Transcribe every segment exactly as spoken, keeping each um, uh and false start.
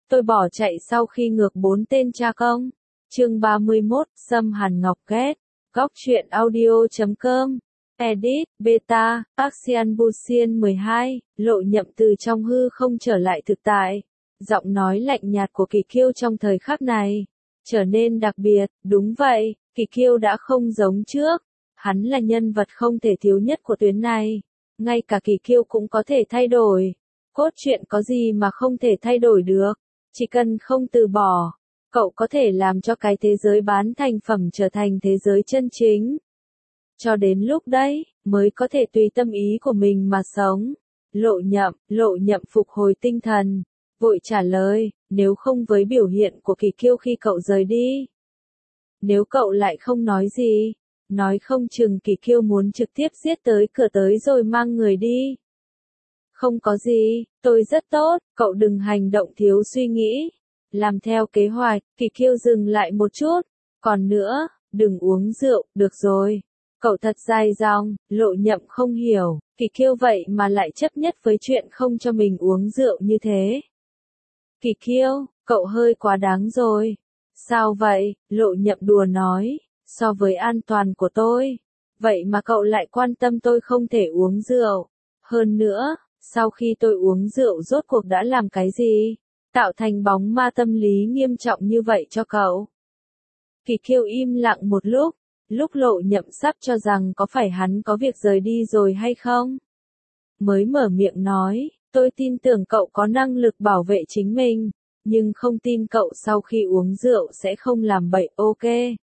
tôi bỏ chạy sau khi ngược bốn tên cha công. Chương ba mươi mốt, Sâm Hàn Ngọc Kết. Góc truyện audio chấm com. Edit, Beta, Axian Busian mười hai, Lộ Nhậm từ trong hư không trở lại thực tại. Giọng nói lạnh nhạt của Kỳ Kiêu trong thời khắc này trở nên đặc biệt, đúng vậy, Kỳ Kiêu đã không giống trước. Hắn là nhân vật không thể thiếu nhất của tuyến này. Ngay cả Kỳ Kiêu cũng có thể thay đổi. Cốt truyện có gì mà không thể thay đổi được. Chỉ cần không từ bỏ, cậu có thể làm cho cái thế giới bán thành phẩm trở thành thế giới chân chính. Cho đến lúc đấy, mới có thể tùy tâm ý của mình mà sống. Lộ Nhậm, Lộ Nhậm phục hồi tinh thần, vội trả lời, nếu không với biểu hiện của Kỳ Kiêu khi cậu rời đi. Nếu cậu lại không nói gì, nói không chừng Kỳ Kiêu muốn trực tiếp giết tới cửa tới rồi mang người đi. Không có gì, tôi rất tốt, cậu đừng hành động thiếu suy nghĩ. Làm theo kế hoạch, Kỳ Kiêu dừng lại một chút. Còn nữa, đừng uống rượu, được rồi. Cậu thật dài dòng, Lộ Nhậm không hiểu, Kỳ Kiêu vậy mà lại chấp nhất với chuyện không cho mình uống rượu như thế. Kỳ Kiêu, cậu hơi quá đáng rồi. Sao vậy? Lộ Nhậm đùa nói, so với an toàn của tôi. Vậy mà cậu lại quan tâm tôi không thể uống rượu. Hơn nữa, sau khi tôi uống rượu rốt cuộc đã làm cái gì? Tạo thành bóng ma tâm lý nghiêm trọng như vậy cho cậu. Kỳ Kiêu im lặng một lúc, lúc Lộ Nhậm sắp cho rằng có phải hắn có việc rời đi rồi hay không? Mới mở miệng nói, tôi tin tưởng cậu có năng lực bảo vệ chính mình, nhưng không tin cậu sau khi uống rượu sẽ không làm bậy, ok.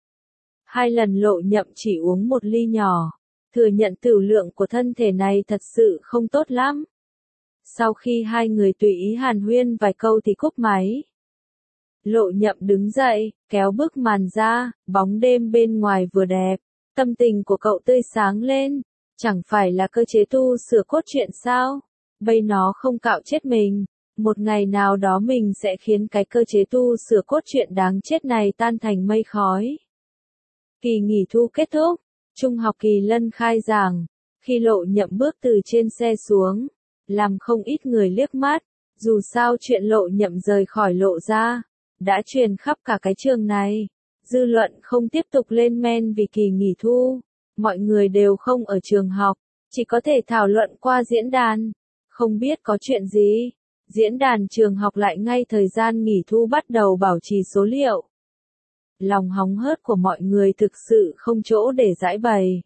Hai lần Lộ Nhậm chỉ uống một ly nhỏ, thừa nhận tửu lượng của thân thể này thật sự không tốt lắm. Sau khi hai người tùy ý hàn huyên vài câu thì cúp máy. Lộ Nhậm đứng dậy, kéo bức màn ra, bóng đêm bên ngoài vừa đẹp, tâm tình của cậu tươi sáng lên. Chẳng phải là cơ chế tu sửa cốt truyện sao? Bây nó không cạo chết mình. Một ngày nào đó mình sẽ khiến cái cơ chế tu sửa cốt truyện đáng chết này tan thành mây khói. Kỳ nghỉ thu kết thúc, trung học Kỳ Lân khai giảng. Khi Lộ Nhậm bước từ trên xe xuống, làm không ít người liếc mắt. Dù sao chuyện Lộ Nhậm rời khỏi Lộ gia đã truyền khắp cả cái trường này. Dư luận không tiếp tục lên men vì kỳ nghỉ thu. Mọi người đều không ở trường học, chỉ có thể thảo luận qua diễn đàn. Không biết có chuyện gì, diễn đàn trường học lại ngay thời gian nghỉ thu bắt đầu bảo trì số liệu. Lòng hóng hớt của mọi người thực sự không chỗ để giải bày.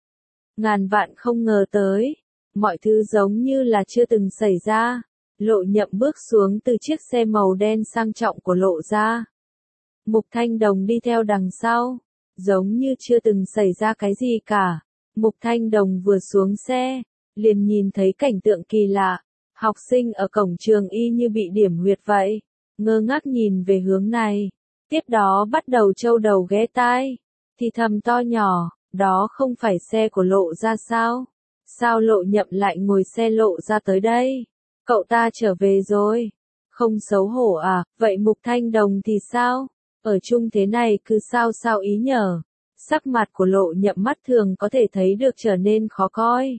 Ngàn vạn không ngờ tới, mọi thứ giống như là chưa từng xảy ra. Lộ Nhậm bước xuống từ chiếc xe màu đen sang trọng của Lộ gia. Mục Thanh Đồng đi theo đằng sau, giống như chưa từng xảy ra cái gì cả. Mục Thanh Đồng vừa xuống xe, liền nhìn thấy cảnh tượng kỳ lạ. Học sinh ở cổng trường y như bị điểm huyệt vậy, ngơ ngác nhìn về hướng này. Tiếp đó bắt đầu trâu đầu ghé tai, thì thầm to nhỏ, đó không phải xe của Lộ gia sao? Sao Lộ Nhậm lại ngồi xe Lộ gia tới đây? Cậu ta trở về rồi. Không xấu hổ à? Vậy Mục Thanh Đồng thì sao? Ở chung thế này cứ sao sao ý nhở? Sắc mặt của Lộ Nhậm mắt thường có thể thấy được trở nên khó coi.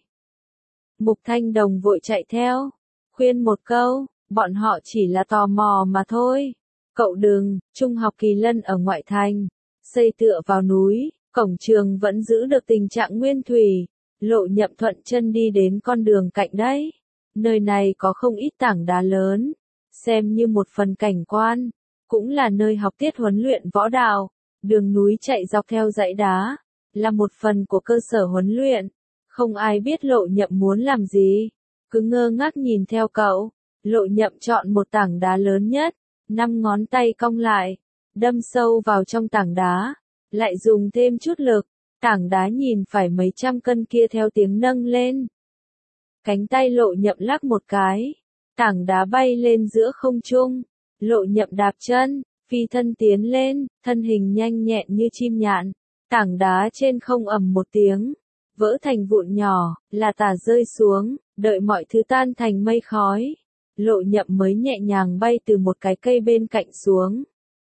Mục Thanh Đồng vội chạy theo, khuyên một câu, bọn họ chỉ là tò mò mà thôi. Cậu đừng, trung học Kỳ Lân ở ngoại thành, xây tựa vào núi, cổng trường vẫn giữ được tình trạng nguyên thủy. Lộ Nhậm thuận chân đi đến con đường cạnh đấy. Nơi này có không ít tảng đá lớn, xem như một phần cảnh quan, cũng là nơi học tiết huấn luyện võ đạo. Đường núi chạy dọc theo dãy đá, là một phần của cơ sở huấn luyện. Không ai biết Lộ Nhậm muốn làm gì, cứ ngơ ngác nhìn theo cậu. Lộ Nhậm chọn một tảng đá lớn nhất, năm ngón tay cong lại, đâm sâu vào trong tảng đá, lại dùng thêm chút lực. Tảng đá nhìn phải mấy trăm cân kia theo tiếng nâng lên. Cánh tay Lộ Nhậm lắc một cái, tảng đá bay lên giữa không trung. Lộ Nhậm đạp chân, phi thân tiến lên, thân hình nhanh nhẹn như chim nhạn. Tảng đá trên không ầm một tiếng, vỡ thành vụn nhỏ, là tả rơi xuống, đợi mọi thứ tan thành mây khói. Lộ Nhậm mới nhẹ nhàng bay từ một cái cây bên cạnh xuống.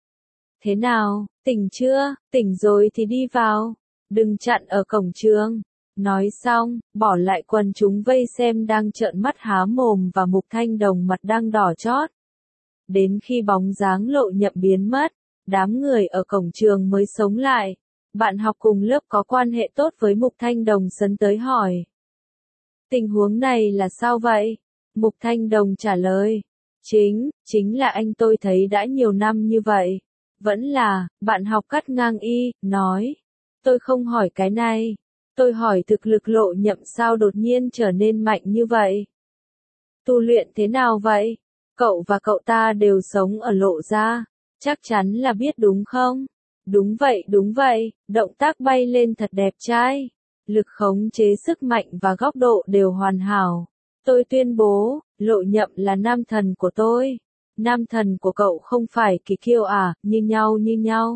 Thế nào, tỉnh chưa? Tỉnh rồi thì đi vào, đừng chặn ở cổng trường. Nói xong, bỏ lại quần chúng vây xem đang trợn mắt há mồm và Mục Thanh Đồng mặt đang đỏ chót. đến khi bóng dáng Lộ Nhậm biến mất, đám người ở cổng trường mới sống lại. Bạn học cùng lớp có quan hệ tốt với Mục Thanh Đồng sấn tới hỏi. Tình huống này là sao vậy? Mục Thanh Đồng trả lời. Chính, chính là anh tôi thấy đã nhiều năm như vậy. Vẫn là, bạn học cắt ngang y, nói. Tôi không hỏi cái này. Tôi hỏi thực lực Lộ Nhậm sao đột nhiên trở nên mạnh như vậy. Tu luyện thế nào vậy? Cậu và cậu ta đều sống ở Lộ gia. Chắc chắn là biết đúng không? Đúng vậy, đúng vậy, động tác bay lên thật đẹp trai. Lực khống chế sức mạnh và góc độ đều hoàn hảo. Tôi tuyên bố, Lộ Nhậm là nam thần của tôi. Nam thần của cậu không phải Kỳ Kiêu à, như nhau như nhau.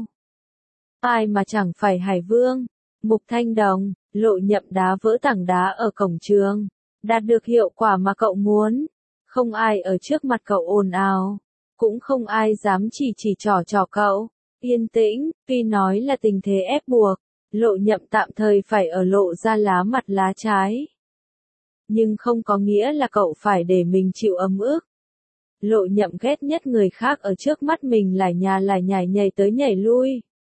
Ai mà chẳng phải Hải Vương. Mục Thanh Đồng, Lộ Nhậm đá vỡ tảng đá ở cổng trường. Đạt được hiệu quả mà cậu muốn. Không ai ở trước mặt cậu ồn ào. Cũng không ai dám chỉ chỉ trỏ trỏ cậu. Yên tĩnh, tuy nói là tình thế ép buộc. Lộ Nhậm tạm thời phải ở Lộ ra lá mặt lá trái. Nhưng không có nghĩa là cậu phải để mình chịu ấm ức. Lộ Nhậm ghét nhất người khác ở trước mắt mình lải nhà lải nhải nhảy tới nhảy lui.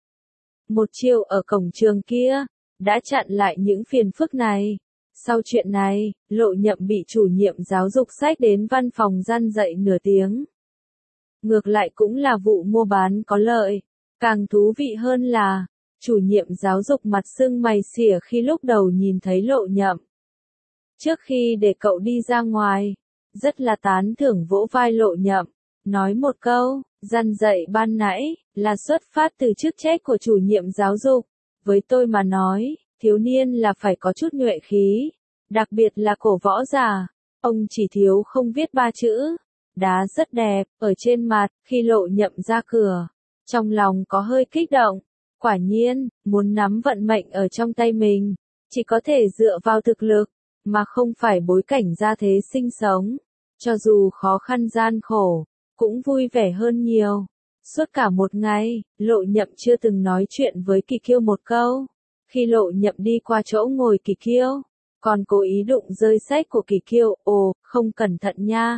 Một chiêu ở cổng trường kia, đã chặn lại những phiền phức này. Sau chuyện này, Lộ Nhậm bị chủ nhiệm giáo dục xách đến văn phòng răn dạy nửa tiếng. Ngược lại cũng là vụ mua bán có lợi. Càng thú vị hơn là, chủ nhiệm giáo dục mặt sưng mày xỉa khi lúc đầu nhìn thấy Lộ Nhậm. Trước khi để cậu đi ra ngoài, rất là tán thưởng vỗ vai Lộ Nhậm, nói một câu, răn dạy ban nãy, là xuất phát từ chức trách của chủ nhiệm giáo dục. Với tôi mà nói, thiếu niên là phải có chút nhuệ khí, đặc biệt là cổ võ giả. Ông chỉ thiếu không viết ba chữ, đá rất đẹp, ở trên mặt, khi Lộ Nhậm ra cửa. Trong lòng có hơi kích động, quả nhiên, muốn nắm vận mệnh ở trong tay mình, chỉ có thể dựa vào thực lực, mà không phải bối cảnh gia thế sinh sống. Cho dù khó khăn gian khổ, cũng vui vẻ hơn nhiều. Suốt cả một ngày, Lộ Nhậm chưa từng nói chuyện với Kỳ Kiêu một câu. Khi Lộ Nhậm đi qua chỗ ngồi Kỳ Kiêu, còn cố ý đụng rơi sách của Kỳ Kiêu, ồ, không cẩn thận nha.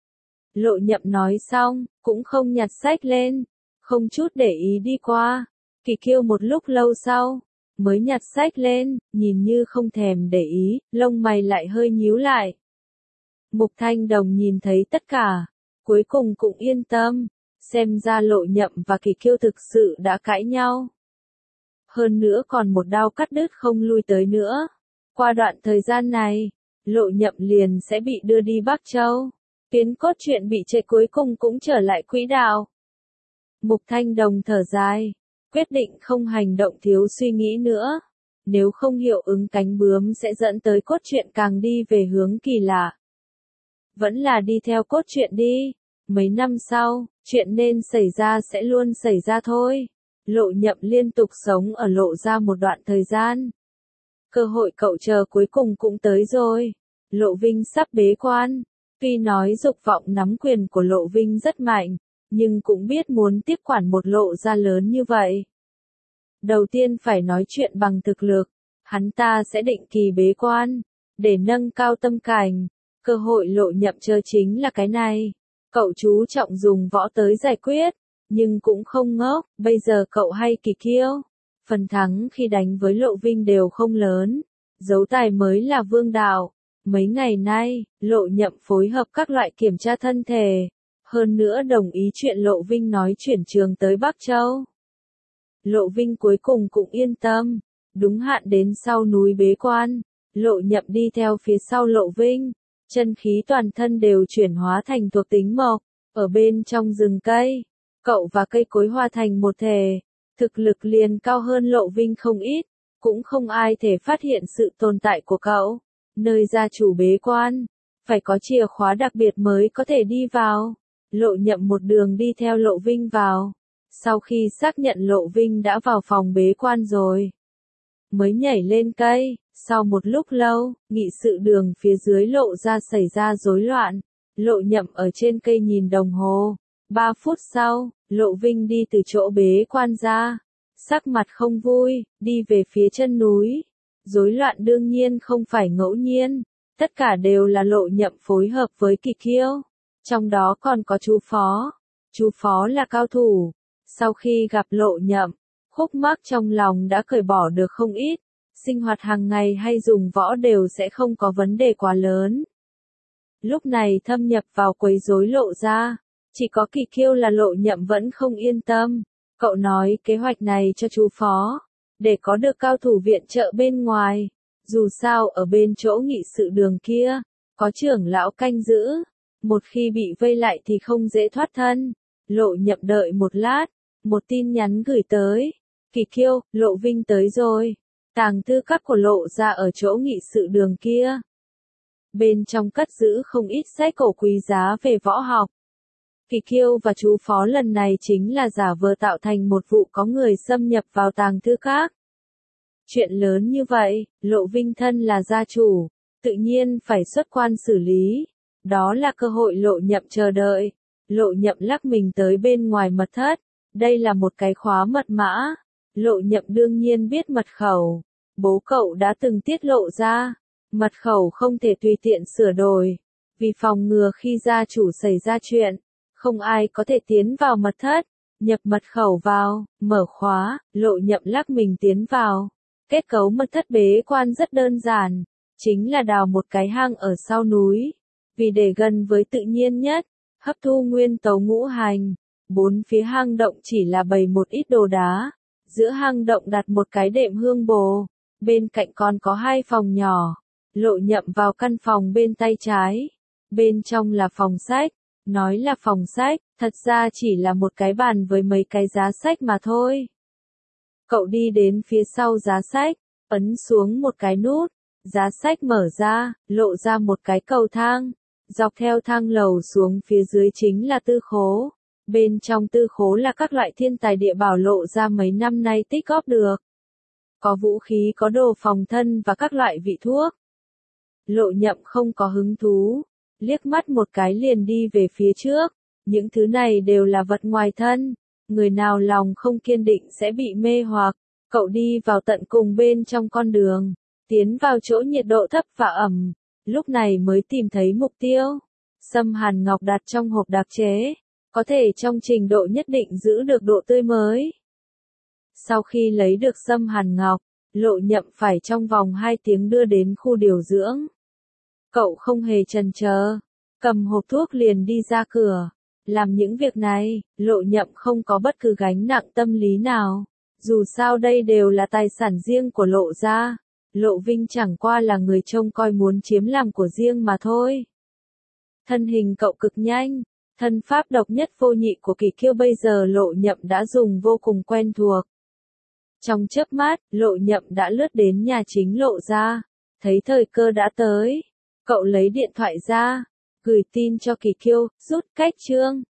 Lộ Nhậm nói xong, cũng không nhặt sách lên, không chút để ý đi qua. Kỳ Kiêu một lúc lâu sau, mới nhặt sách lên, nhìn như không thèm để ý, lông mày lại hơi nhíu lại. Mục Thanh Đồng nhìn thấy tất cả, cuối cùng cũng yên tâm, xem ra Lộ Nhậm và Kỳ Kiêu thực sự đã cãi nhau. Hơn nữa còn một đao cắt đứt không lui tới nữa. Qua đoạn thời gian này, Lộ Nhậm liền sẽ bị đưa đi Bắc Châu. Tuyến cốt truyện bị trễ cuối cùng cũng trở lại quỹ đạo. Mục Thanh Đồng thở dài, quyết định không hành động thiếu suy nghĩ nữa. Nếu không hiệu ứng cánh bướm sẽ dẫn tới cốt truyện càng đi về hướng kỳ lạ. Vẫn là đi theo cốt truyện đi. Mấy năm sau, chuyện nên xảy ra sẽ luôn xảy ra thôi. Lộ Nhậm liên tục sống ở Lộ ra một đoạn thời gian. Cơ hội cậu chờ cuối cùng cũng tới rồi. Lộ Vinh sắp bế quan. Tuy nói dục vọng nắm quyền của Lộ Vinh rất mạnh, nhưng cũng biết muốn tiếp quản một Lộ ra lớn như vậy. Đầu tiên phải nói chuyện bằng thực lực, hắn ta sẽ định kỳ bế quan, để nâng cao tâm cảnh. Cơ hội Lộ Nhậm chờ chính là cái này. Cậu chú trọng dùng võ tới giải quyết, nhưng cũng không ngốc, bây giờ cậu hay Kỳ Kiêu. Phần thắng khi đánh với Lộ Vinh đều không lớn, dấu tài mới là vương đạo. Mấy ngày nay, Lộ Nhậm phối hợp các loại kiểm tra thân thể, hơn nữa đồng ý chuyện Lộ Vinh nói chuyển trường tới Bắc Châu. Lộ Vinh cuối cùng cũng yên tâm, đúng hạn đến sau núi bế quan, Lộ Nhậm đi theo phía sau Lộ Vinh, chân khí toàn thân đều chuyển hóa thành thuộc tính mộc, ở bên trong rừng cây, cậu và cây cối hòa thành một thể, thực lực liền cao hơn Lộ Vinh không ít, cũng không ai thể phát hiện sự tồn tại của cậu. Nơi gia chủ bế quan, phải có chìa khóa đặc biệt mới có thể đi vào. Lộ Nhậm một đường đi theo Lộ Vinh vào. Sau khi xác nhận Lộ Vinh đã vào phòng bế quan rồi, mới nhảy lên cây. Sau một lúc lâu, nghị sự đường phía dưới Lộ ra xảy ra rối loạn. Lộ Nhậm ở trên cây nhìn đồng hồ. Ba phút sau, Lộ Vinh đi từ chỗ bế quan ra. Sắc mặt không vui, đi về phía chân núi. Rối loạn đương nhiên không phải ngẫu nhiên, tất cả đều là Lộ Nhậm phối hợp với Kỳ Kiêu, trong đó còn có chú Phó. Chú Phó là cao thủ. Sau khi gặp Lộ Nhậm, khúc mắc trong lòng đã cởi bỏ được không ít. Sinh hoạt hàng ngày hay dùng võ đều sẽ không có vấn đề quá lớn. Lúc này thâm nhập vào quấy rối Lộ gia, chỉ có Kỳ Kiêu là Lộ Nhậm vẫn không yên tâm. Cậu nói kế hoạch này cho chú Phó, để có được cao thủ viện trợ bên ngoài. Dù sao ở bên chỗ nghị sự đường kia, có trưởng lão canh giữ. Một khi bị vây lại thì không dễ thoát thân. Lộ Nhậm đợi một lát, một tin nhắn gửi tới. Kỳ Kiêu, Lộ Vinh tới rồi. Tàng thư các của Lộ gia ở chỗ nghị sự đường kia. Bên trong cất giữ không ít sách cổ quý giá về võ học. Kỳ Kiêu và chú Phó lần này chính là giả vờ tạo thành một vụ có người xâm nhập vào tàng thư các. Chuyện lớn như vậy, Lộ Vinh thân là gia chủ, tự nhiên phải xuất quan xử lý. Đó là cơ hội Lộ Nhậm chờ đợi. Lộ Nhậm lắc mình tới bên ngoài mật thất. Đây là một cái khóa mật mã. Lộ Nhậm đương nhiên biết mật khẩu. Bố cậu đã từng tiết lộ ra. Mật khẩu không thể tùy tiện sửa đổi. Vì phòng ngừa khi gia chủ xảy ra chuyện, không ai có thể tiến vào mật thất. Nhập mật khẩu vào, mở khóa, Lộ Nhậm lắc mình tiến vào. Kết cấu mật thất bế quan rất đơn giản. Chính là đào một cái hang ở sau núi. Vì để gần với tự nhiên nhất, hấp thu nguyên tố ngũ hành. Bốn phía hang động chỉ là bày một ít đồ đá. Giữa hang động đặt một cái đệm hương bồ. Bên cạnh còn có hai phòng nhỏ. Lộ Nhậm vào căn phòng bên tay trái. Bên trong là phòng sách. Nói là phòng sách, thật ra chỉ là một cái bàn với mấy cái giá sách mà thôi. Cậu đi đến phía sau giá sách, ấn xuống một cái nút. Giá sách mở ra, lộ ra một cái cầu thang. Dọc theo thang lầu xuống phía dưới chính là tư khố. Bên trong tư khố là các loại thiên tài địa bảo Lộ ra mấy năm nay tích góp được. Có vũ khí, có đồ phòng thân và các loại vị thuốc. Lộ Nhậm không có hứng thú, liếc mắt một cái liền đi về phía trước. Những thứ này đều là vật ngoài thân. Người nào lòng không kiên định sẽ bị mê hoặc. Cậu đi vào tận cùng bên trong con đường. Tiến vào chỗ nhiệt độ thấp và ẩm. Lúc này mới tìm thấy mục tiêu. Sâm hàn ngọc đặt trong hộp đặc chế. Có thể trong trình độ nhất định giữ được độ tươi mới. Sau khi lấy được sâm hàn ngọc, Lộ Nhậm phải trong vòng hai tiếng đưa đến khu điều dưỡng. Cậu không hề chần chờ, cầm hộp thuốc liền đi ra cửa. Làm những việc này, Lộ Nhậm không có bất cứ gánh nặng tâm lý nào. Dù sao đây đều là tài sản riêng của Lộ gia. Lộ Vinh chẳng qua là người trông coi muốn chiếm làm của riêng mà thôi. Thân hình cậu cực nhanh, thân pháp độc nhất vô nhị của Kỳ Kiêu bây giờ Lộ Nhậm đã dùng vô cùng quen thuộc. Trong chớp mắt, Lộ Nhậm đã lướt đến nhà chính Lộ gia. Thấy thời cơ đã tới, cậu lấy điện thoại ra, gửi tin cho Kỳ Kiêu, rút cách chương.